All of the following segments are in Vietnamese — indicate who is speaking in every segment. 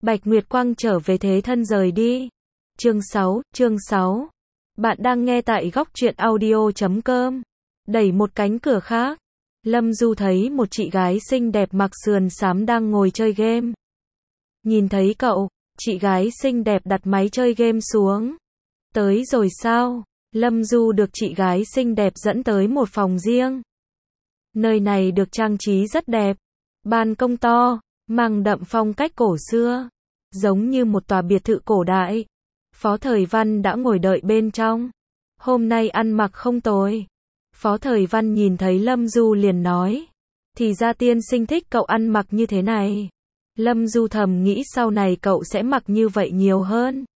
Speaker 1: Bạch Nguyệt Quang trở về thế thân rời đi. Chương 6. Bạn đang nghe tại góc truyện audio.com. Đẩy một cánh cửa khác, Lâm Du thấy một chị gái xinh đẹp mặc sườn xám đang ngồi chơi game. Nhìn thấy cậu, chị gái xinh đẹp đặt máy chơi game xuống. Tới rồi sao? Lâm Du được chị gái xinh đẹp dẫn tới một phòng riêng. Nơi này được trang trí rất đẹp. Ban công to, mang đậm phong cách cổ xưa, giống như một tòa biệt thự cổ đại. Phó Thời Văn đã ngồi đợi bên trong. Hôm nay ăn mặc không tồi. Phó Thời Văn nhìn thấy Lâm Du liền nói. Thì ra tiên sinh thích cậu ăn mặc như thế này. Lâm Du thầm nghĩ sau này cậu sẽ mặc như vậy nhiều hơn.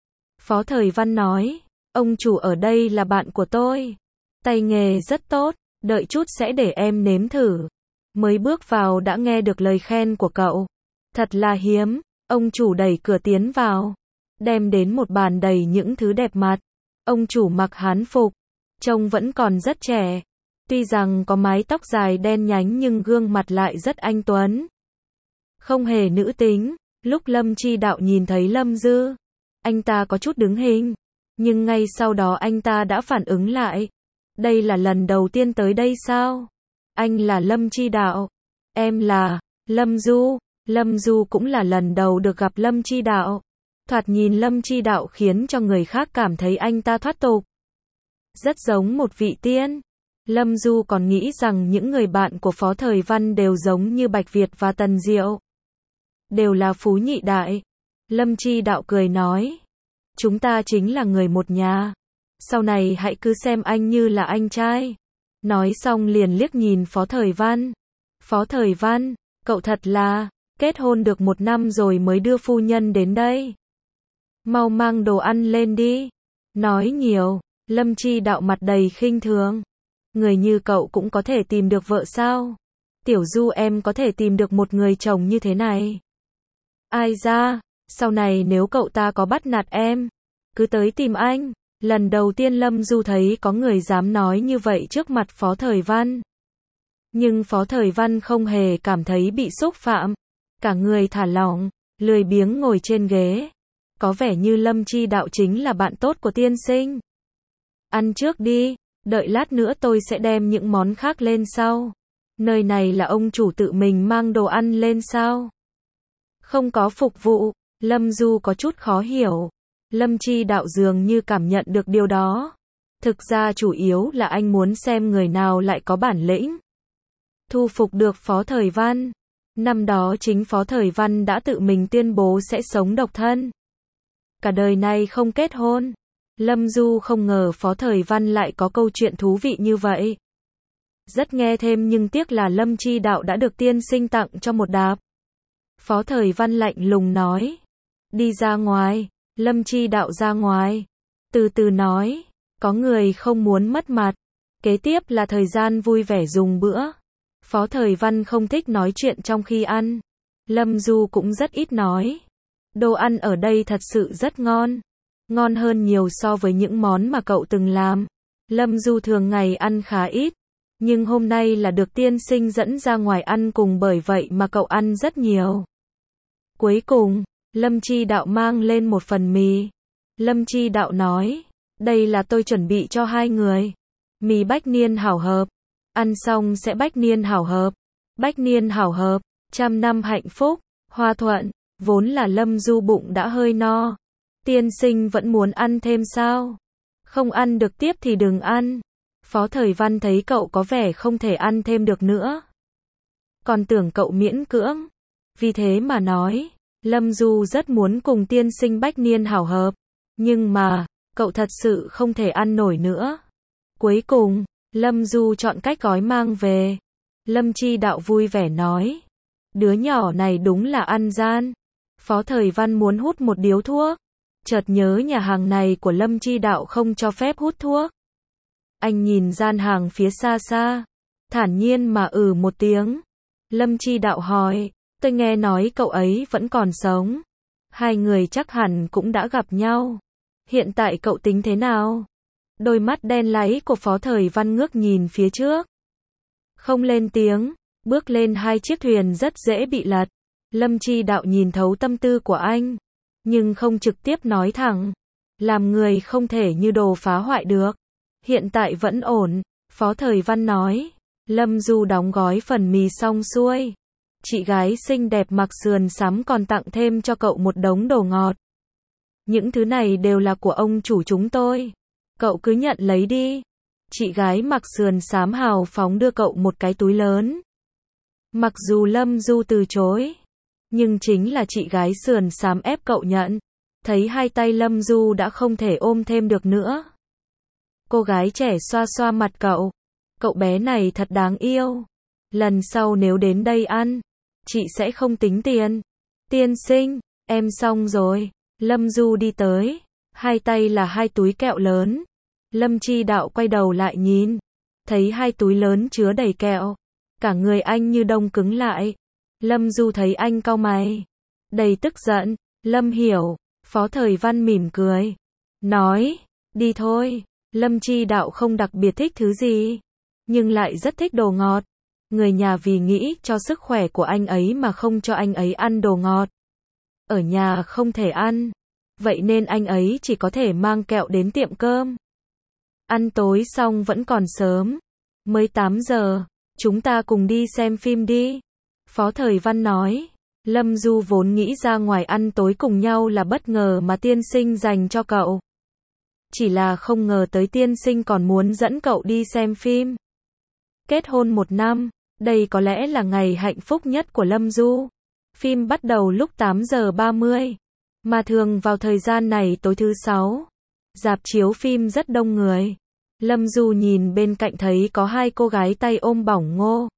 Speaker 1: Phó Thời Văn nói. Ông chủ ở đây là bạn của tôi. Tay nghề rất tốt, đợi chút sẽ để em nếm thử. Mới bước vào đã nghe được lời khen của cậu. Thật là hiếm. Ông chủ đẩy cửa tiến vào, đem đến một bàn đầy những thứ đẹp mặt. Ông chủ mặc hán phục, trông vẫn còn rất trẻ. Tuy rằng có mái tóc dài đen nhánh nhưng gương mặt lại rất anh tuấn. Không hề nữ tính. Lúc Lâm Chi Đạo nhìn thấy Lâm Dư, anh ta có chút đứng hình, nhưng ngay sau đó anh ta đã phản ứng lại. Đây là lần đầu tiên tới đây sao? Anh là Lâm Chi Đạo. Em là Lâm Du. Lâm Du cũng là lần đầu được gặp Lâm Chi Đạo. Thoạt nhìn Lâm Chi Đạo khiến cho người khác cảm thấy anh ta thoát tục. Rất giống một vị tiên. Lâm Du còn nghĩ rằng những người bạn của Phó Thời Văn đều giống như Bạch Việt và Tần Diệu. Đều là phú nhị đại. Lâm Chi Đạo cười nói. Chúng ta chính là người một nhà. Sau này hãy cứ xem anh như là anh trai. Nói xong liền liếc nhìn Phó Thời Văn. Phó Thời Văn, cậu thật là kết hôn được 1 năm rồi mới đưa phu nhân đến đây. Mau mang đồ ăn lên đi. Nói nhiều. Lâm Chi Đạo mặt đầy khinh thường. Người như cậu cũng có thể tìm được vợ sao? Tiểu Du em có thể tìm được một người chồng như thế này. Ai ra, sau này nếu cậu ta có bắt nạt em, cứ tới tìm anh. Lần đầu tiên Lâm Du thấy có người dám nói như vậy trước mặt Phó Thời Văn. Nhưng Phó Thời Văn không hề cảm thấy bị xúc phạm. Cả người thả lỏng, lười biếng ngồi trên ghế. Có vẻ như Lâm Chi Đạo chính là bạn tốt của tiên sinh. Ăn trước đi, đợi lát nữa tôi sẽ đem những món khác lên sau. Nơi này là ông chủ tự mình mang đồ ăn lên sao? Không có phục vụ. Lâm Du có chút khó hiểu. Lâm Chi Đạo dường như cảm nhận được điều đó. Thực ra chủ yếu là anh muốn xem người nào lại có bản lĩnh thu phục được Phó Thời Văn. Năm đó chính Phó Thời Văn đã tự mình tuyên bố sẽ sống độc thân, cả đời này không kết hôn. Lâm Du không ngờ Phó Thời Văn lại có câu chuyện thú vị như vậy. Rất nghe thêm nhưng tiếc là Lâm Chi Đạo đã được tiên sinh tặng cho một đạp. Phó Thời Văn lạnh lùng nói. Đi ra ngoài. Lâm Chi Đạo ra ngoài. Từ từ nói. Có người không muốn mất mặt. Kế tiếp là thời gian vui vẻ dùng bữa. Phó Thời Văn không thích nói chuyện trong khi ăn. Lâm Du cũng rất ít nói. Đồ ăn ở đây thật sự rất ngon. Ngon hơn nhiều so với những món mà cậu từng làm. Lâm Du thường ngày ăn khá ít. Nhưng hôm nay là được tiên sinh dẫn ra ngoài ăn cùng bởi vậy mà cậu ăn rất nhiều. Cuối cùng, Lâm Chi Đạo mang lên một phần mì. Lâm Chi Đạo nói. Đây là tôi chuẩn bị cho 2 người. Mì bách niên hảo hợp. Ăn xong sẽ bách niên hảo hợp. Bách niên hảo hợp, 100 năm hạnh phúc, hòa thuận. Vốn là Lâm Du bụng đã hơi no. Tiên sinh vẫn muốn ăn thêm sao? Không ăn được tiếp thì đừng ăn. Phó Thời Văn thấy cậu có vẻ không thể ăn thêm được nữa. Còn tưởng cậu miễn cưỡng. Vì thế mà nói, Lâm Du rất muốn cùng tiên sinh bách niên hảo hợp. Nhưng mà, cậu thật sự không thể ăn nổi nữa. Cuối cùng, Lâm Du chọn cách gói mang về. Lâm Chi Đạo vui vẻ nói. Đứa nhỏ này đúng là ăn gian. Phó Thời Văn muốn hút một điếu thuốc. Chợt nhớ nhà hàng này của Lâm Chi Đạo không cho phép hút thuốc. Anh nhìn gian hàng phía xa xa. Thản nhiên mà một tiếng. Lâm Chi Đạo hỏi. Tôi nghe nói cậu ấy vẫn còn sống. 2 người chắc hẳn cũng đã gặp nhau. Hiện tại cậu tính thế nào? Đôi mắt đen láy của Phó Thời Văn ngước nhìn phía trước. Không lên tiếng. Bước lên 2 chiếc thuyền rất dễ bị lật. Lâm Chi Đạo nhìn thấu tâm tư của anh, nhưng không trực tiếp nói thẳng. Làm người không thể như đồ phá hoại được. Hiện tại vẫn ổn, Phó Thời Văn nói. Lâm Du đóng gói phần mì xong xuôi. Chị gái xinh đẹp mặc sườn xám còn tặng thêm cho cậu một đống đồ ngọt. Những thứ này đều là của ông chủ chúng tôi. Cậu cứ nhận lấy đi. Chị gái mặc sườn xám hào phóng đưa cậu một cái túi lớn. Mặc dù Lâm Du từ chối, nhưng chính là chị gái sườn xám ép cậu nhận. Thấy hai tay Lâm Du đã không thể ôm thêm được nữa. Cô gái trẻ xoa xoa mặt cậu. Cậu bé này thật đáng yêu. Lần sau nếu đến đây ăn, chị sẽ không tính tiền. Tiên sinh, em xong rồi. Lâm Du đi tới. Hai tay là hai túi kẹo lớn. Lâm Chi Đạo quay đầu lại nhìn. Thấy hai túi lớn chứa đầy kẹo. Cả người anh như đông cứng lại. Lâm Du thấy anh cau mày. Đầy tức giận. Lâm hiểu. Phó Thời Văn mỉm cười. Nói, đi thôi. Lâm Chi Đạo không đặc biệt thích thứ gì, nhưng lại rất thích đồ ngọt. Người nhà vì nghĩ cho sức khỏe của anh ấy mà không cho anh ấy ăn đồ ngọt. Ở nhà không thể ăn, vậy nên anh ấy chỉ có thể mang kẹo đến tiệm cơm. Ăn tối xong vẫn còn sớm, mới 8 giờ, chúng ta cùng đi xem phim đi. Phó Thời Văn nói. Lâm Du vốn nghĩ ra ngoài ăn tối cùng nhau là bất ngờ mà tiên sinh dành cho cậu. Chỉ là không ngờ tới tiên sinh còn muốn dẫn cậu đi xem phim. Kết hôn 1 năm, đây có lẽ là ngày hạnh phúc nhất của Lâm Du. Phim bắt đầu lúc 8 giờ 30, mà thường vào thời gian này tối thứ 6. Rạp chiếu phim rất đông người. Lâm Du nhìn bên cạnh thấy có hai cô gái tay ôm bỏng ngô.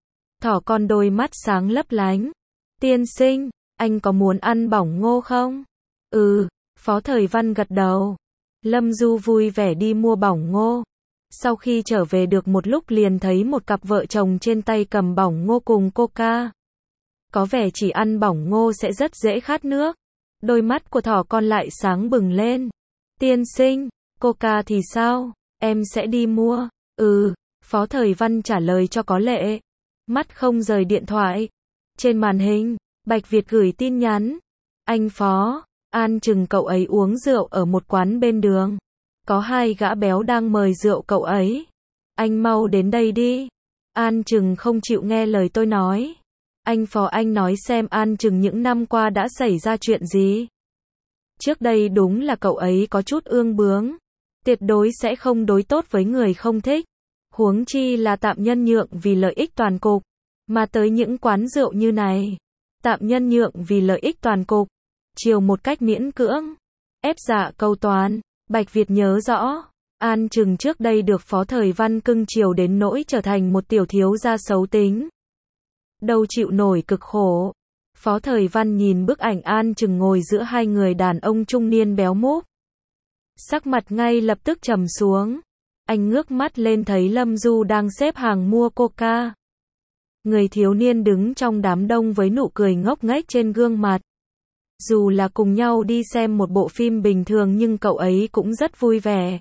Speaker 1: Thỏ con đôi mắt sáng lấp lánh. Tiên sinh, anh có muốn ăn bỏng ngô không? Ừ, Phó Thời Văn gật đầu. Lâm Du vui vẻ đi mua bỏng ngô. Sau khi trở về được một lúc liền thấy một cặp vợ chồng trên tay cầm bỏng ngô cùng coca. Có vẻ chỉ ăn bỏng ngô sẽ rất dễ khát nước. Đôi mắt của thỏ con lại sáng bừng lên. Tiên sinh, coca thì sao? Em sẽ đi mua. Ừ, Phó Thời Văn trả lời cho có lệ. Mắt không rời điện thoại. Trên màn hình, Bạch Việt gửi tin nhắn. Anh Phó, An chừng cậu ấy uống rượu ở một quán bên đường. Có hai gã béo đang mời rượu cậu ấy. Anh mau đến đây đi. An chừng không chịu nghe lời tôi nói. Anh Phó, anh nói xem An chừng những năm qua đã xảy ra chuyện gì. Trước đây đúng là cậu ấy có chút ương bướng. Tuyệt đối sẽ không đối tốt với người không thích. Huống chi là tạm nhân nhượng vì lợi ích toàn cục. Mà tới những quán rượu như này, tạm nhân nhượng vì lợi ích toàn cục. Chiều một cách miễn cưỡng. Ép dạ câu toán. Bạch Việt nhớ rõ. An chừng trước đây được Phó Thời Văn cưng chiều đến nỗi trở thành một tiểu thiếu gia xấu tính. Đâu chịu nổi cực khổ. Phó Thời Văn nhìn bức ảnh An chừng ngồi giữa hai người đàn ông trung niên béo múp. Sắc mặt ngay lập tức trầm xuống. Anh ngước mắt lên thấy Lâm Du đang xếp hàng mua coca. Người thiếu niên đứng trong đám đông với nụ cười ngốc nghếch trên gương mặt. Dù là cùng nhau đi xem một bộ phim bình thường nhưng cậu ấy cũng rất vui vẻ.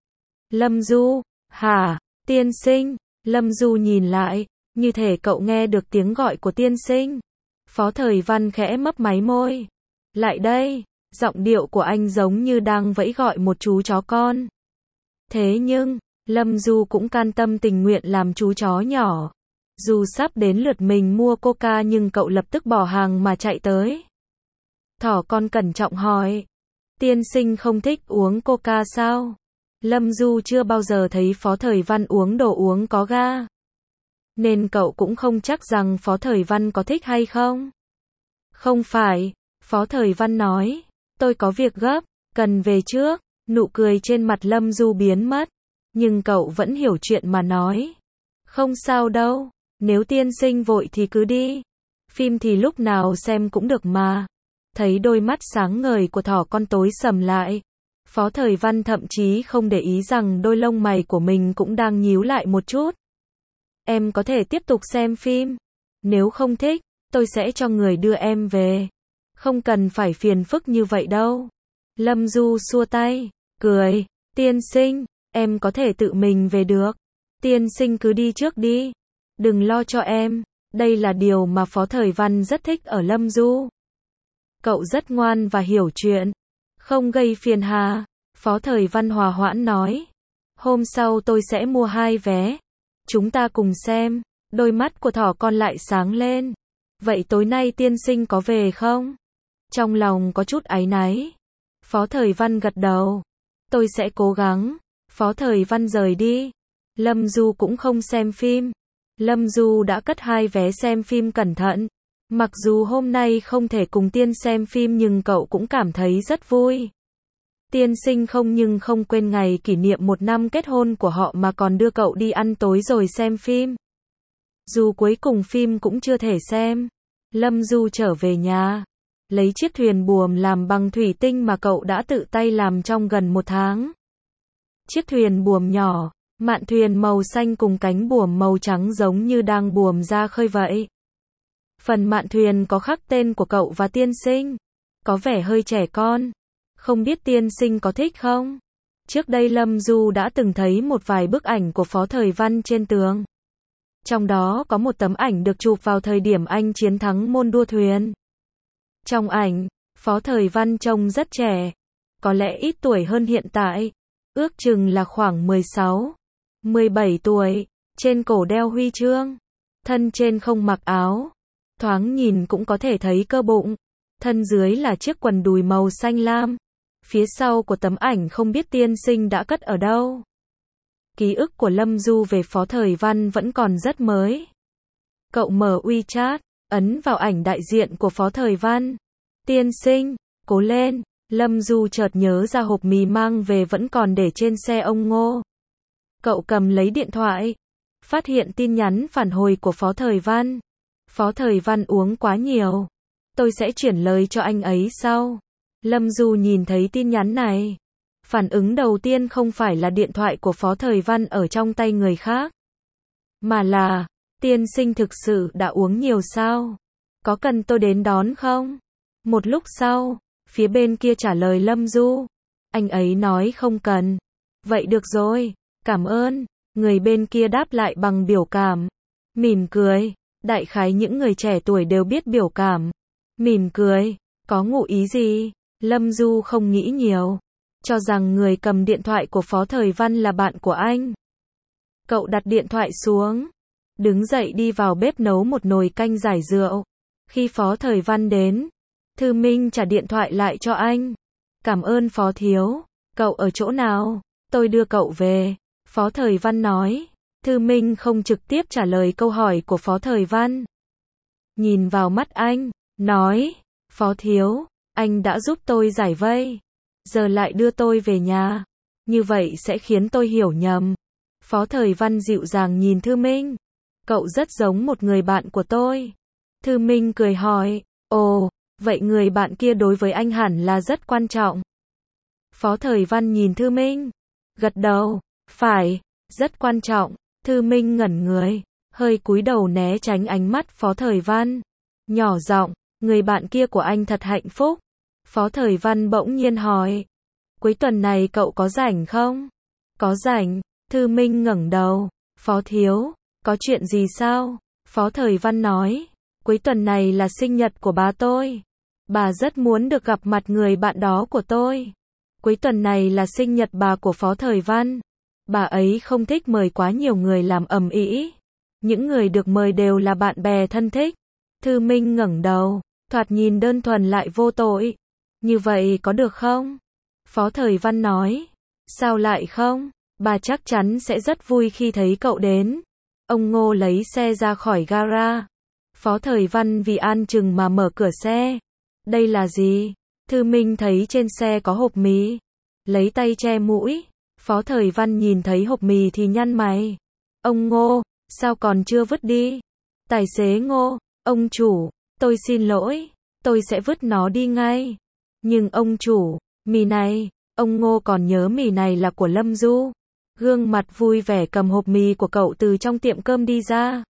Speaker 1: Lâm Du, hả, tiên sinh? Lâm Du nhìn lại, như thể cậu nghe được tiếng gọi của tiên sinh. Phó Thời Văn khẽ mấp máy môi. Lại đây, giọng điệu của anh giống như đang vẫy gọi một chú chó con. Thế nhưng, Lâm Du cũng can tâm tình nguyện làm chú chó nhỏ. Dù sắp đến lượt mình mua coca nhưng cậu lập tức bỏ hàng mà chạy tới. Thỏ con cẩn trọng hỏi. Tiên sinh không thích uống coca sao? Lâm Du chưa bao giờ thấy Phó Thời Văn uống đồ uống có ga. Nên cậu cũng không chắc rằng Phó Thời Văn có thích hay không. Không phải, Phó Thời Văn nói. Tôi có việc gấp, cần về trước. Nụ cười trên mặt Lâm Du biến mất. Nhưng cậu vẫn hiểu chuyện mà nói. Không sao đâu, nếu tiên sinh vội thì cứ đi. Phim thì lúc nào xem cũng được mà. Thấy đôi mắt sáng ngời của thỏ con tối sầm lại. Phó Thời Văn thậm chí không để ý rằng đôi lông mày của mình cũng đang nhíu lại một chút. Em có thể tiếp tục xem phim. Nếu không thích, tôi sẽ cho người đưa em về. Không cần phải phiền phức như vậy đâu. Lâm Du xua tay, cười. Tiên sinh, em có thể tự mình về được. Tiên sinh cứ đi trước đi. Đừng lo cho em. Đây là điều mà Phó Thời Văn rất thích ở Lâm Du. Cậu rất ngoan và hiểu chuyện, không gây phiền hà. Phó Thời Văn hòa hoãn nói. Hôm sau tôi sẽ mua 2 vé. Chúng ta cùng xem. Đôi mắt của thỏ con lại sáng lên. Vậy tối nay tiên sinh có về không? Trong lòng có chút áy náy. Phó Thời Văn gật đầu. Tôi sẽ cố gắng. Phó Thời Văn rời đi. Lâm Du cũng không xem phim. Lâm Du đã cất 2 vé xem phim cẩn thận. Mặc dù hôm nay không thể cùng tiên xem phim nhưng cậu cũng cảm thấy rất vui. Tiên sinh không quên ngày kỷ niệm 1 năm kết hôn của họ mà còn đưa cậu đi ăn tối rồi xem phim. Dù cuối cùng phim cũng chưa thể xem. Lâm Du trở về nhà, lấy chiếc thuyền buồm làm bằng thủy tinh mà cậu đã tự tay làm trong gần 1 tháng. Chiếc thuyền buồm nhỏ, mạn thuyền màu xanh cùng cánh buồm màu trắng giống như đang buồm ra khơi vậy. Phần mạn thuyền có khắc tên của cậu và tiên sinh, có vẻ hơi trẻ con. Không biết tiên sinh có thích không? Trước đây Lâm Du đã từng thấy một vài bức ảnh của Phó Thời Văn trên tường. Trong đó có một tấm ảnh được chụp vào thời điểm anh chiến thắng môn đua thuyền. Trong ảnh, Phó Thời Văn trông rất trẻ, có lẽ ít tuổi hơn hiện tại, ước chừng là khoảng 16, 17 tuổi, trên cổ đeo huy chương, thân trên không mặc áo, thoáng nhìn cũng có thể thấy cơ bụng, thân dưới là chiếc quần đùi màu xanh lam. Phía sau của tấm ảnh không biết tiên sinh đã cất ở đâu. Ký ức của Lâm Du về Phó Thời Văn vẫn còn rất mới. Cậu mở WeChat, ấn vào ảnh đại diện của Phó Thời Văn. Tiên sinh, cố lên. Lâm Du chợt nhớ ra hộp mì mang về vẫn còn để trên xe ông Ngô. Cậu cầm lấy điện thoại, phát hiện tin nhắn phản hồi của Phó Thời Văn. Phó Thời Văn uống quá nhiều. Tôi sẽ chuyển lời cho anh ấy sau. Lâm Du nhìn thấy tin nhắn này. Phản ứng đầu tiên không phải là điện thoại của Phó Thời Văn ở trong tay người khác, mà là, tiên sinh thực sự đã uống nhiều sao? Có cần tôi đến đón không? Một lúc sau, phía bên kia trả lời Lâm Du. Anh ấy nói không cần. Vậy được rồi, cảm ơn. Người bên kia đáp lại bằng biểu cảm. Mỉm cười. Đại khái những người trẻ tuổi đều biết biểu cảm. Mỉm cười. Có ngụ ý gì? Lâm Du không nghĩ nhiều. Cho rằng người cầm điện thoại của Phó Thời Văn là bạn của anh. Cậu đặt điện thoại xuống, đứng dậy đi vào bếp nấu một nồi canh giải rượu. Khi Phó Thời Văn đến, Thư Minh trả điện thoại lại cho anh. Cảm ơn Phó thiếu. Cậu ở chỗ nào? Tôi đưa cậu về. Phó Thời Văn nói. Thư Minh không trực tiếp trả lời câu hỏi của Phó Thời Văn. Nhìn vào mắt anh, nói. Phó thiếu, anh đã giúp tôi giải vây. Giờ lại đưa tôi về nhà. Như vậy sẽ khiến tôi hiểu nhầm. Phó Thời Văn dịu dàng nhìn Thư Minh. Cậu rất giống một người bạn của tôi. Thư Minh cười hỏi. Ồ, vậy người bạn kia đối với anh hẳn là rất quan trọng. Phó Thời Văn nhìn Thư Minh. Gật đầu. Phải, rất quan trọng. Thư Minh ngẩn người, hơi cúi đầu né tránh ánh mắt Phó Thời Văn. Nhỏ giọng, người bạn kia của anh thật hạnh phúc. Phó Thời Văn bỗng nhiên hỏi. Cuối tuần này cậu có rảnh không? Có rảnh. Thư Minh ngẩng đầu. Phó thiếu, có chuyện gì sao? Phó Thời Văn nói. Cuối tuần này là sinh nhật của bà tôi. Bà rất muốn được gặp mặt người bạn đó của tôi. Cuối tuần này là sinh nhật bà của Phó Thời Văn. Bà ấy không thích mời quá nhiều người làm ầm ĩ. Những người được mời đều là bạn bè thân thích. Thư Minh ngẩng đầu, thoạt nhìn đơn thuần lại vô tội. Như vậy có được không? Phó Thời Văn nói. Sao lại không? Bà chắc chắn sẽ rất vui khi thấy cậu đến. Ông Ngô lấy xe ra khỏi gara. Phó Thời Văn vì an chừng mà mở cửa xe. Đây là gì? Thư Minh thấy trên xe có hộp mì. Lấy tay che mũi. Phó Thời Văn nhìn thấy hộp mì thì nhăn mày. Ông Ngô, sao còn chưa vứt đi? Tài xế Ngô, ông chủ, tôi xin lỗi, tôi sẽ vứt nó đi ngay. Nhưng ông chủ, mì này, ông Ngô còn nhớ mì này là của Lâm Du. Gương mặt vui vẻ cầm hộp mì của cậu từ trong tiệm cơm đi ra.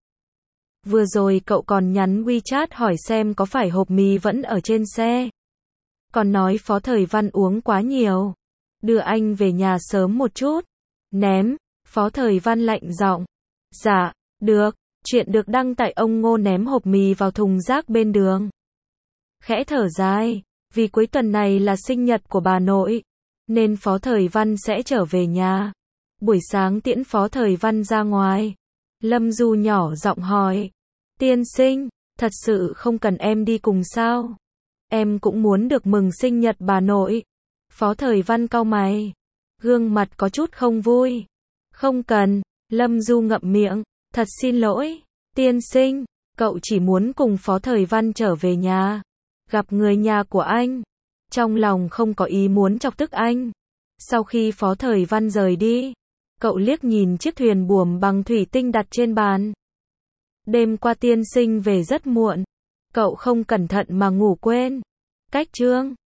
Speaker 1: Vừa rồi cậu còn nhắn WeChat hỏi xem có phải hộp mì vẫn ở trên xe. Còn nói Phó Thời Văn uống quá nhiều. Đưa anh về nhà sớm một chút. Ném. Phó Thời Văn lạnh giọng. Dạ, được. Chuyện được đăng tại ông Ngô ném hộp mì vào thùng rác bên đường. Khẽ thở dài, vì cuối tuần này là sinh nhật của bà nội, nên Phó Thời Văn sẽ trở về nhà. Buổi sáng tiễn Phó Thời Văn ra ngoài, Lâm Du nhỏ giọng hỏi, tiên sinh, thật sự không cần em đi cùng sao? Em cũng muốn được mừng sinh nhật bà nội. Phó Thời Văn cau mày, gương mặt có chút không vui. Không cần, Lâm Du ngậm miệng, thật xin lỗi, tiên sinh, cậu chỉ muốn cùng Phó Thời Văn trở về nhà, gặp người nhà của anh. Trong lòng không có ý muốn chọc tức anh. Sau khi Phó Thời Văn rời đi, cậu liếc nhìn chiếc thuyền buồm bằng thủy tinh đặt trên bàn. Đêm qua tiên sinh về rất muộn, cậu không cẩn thận mà ngủ quên. Cách chương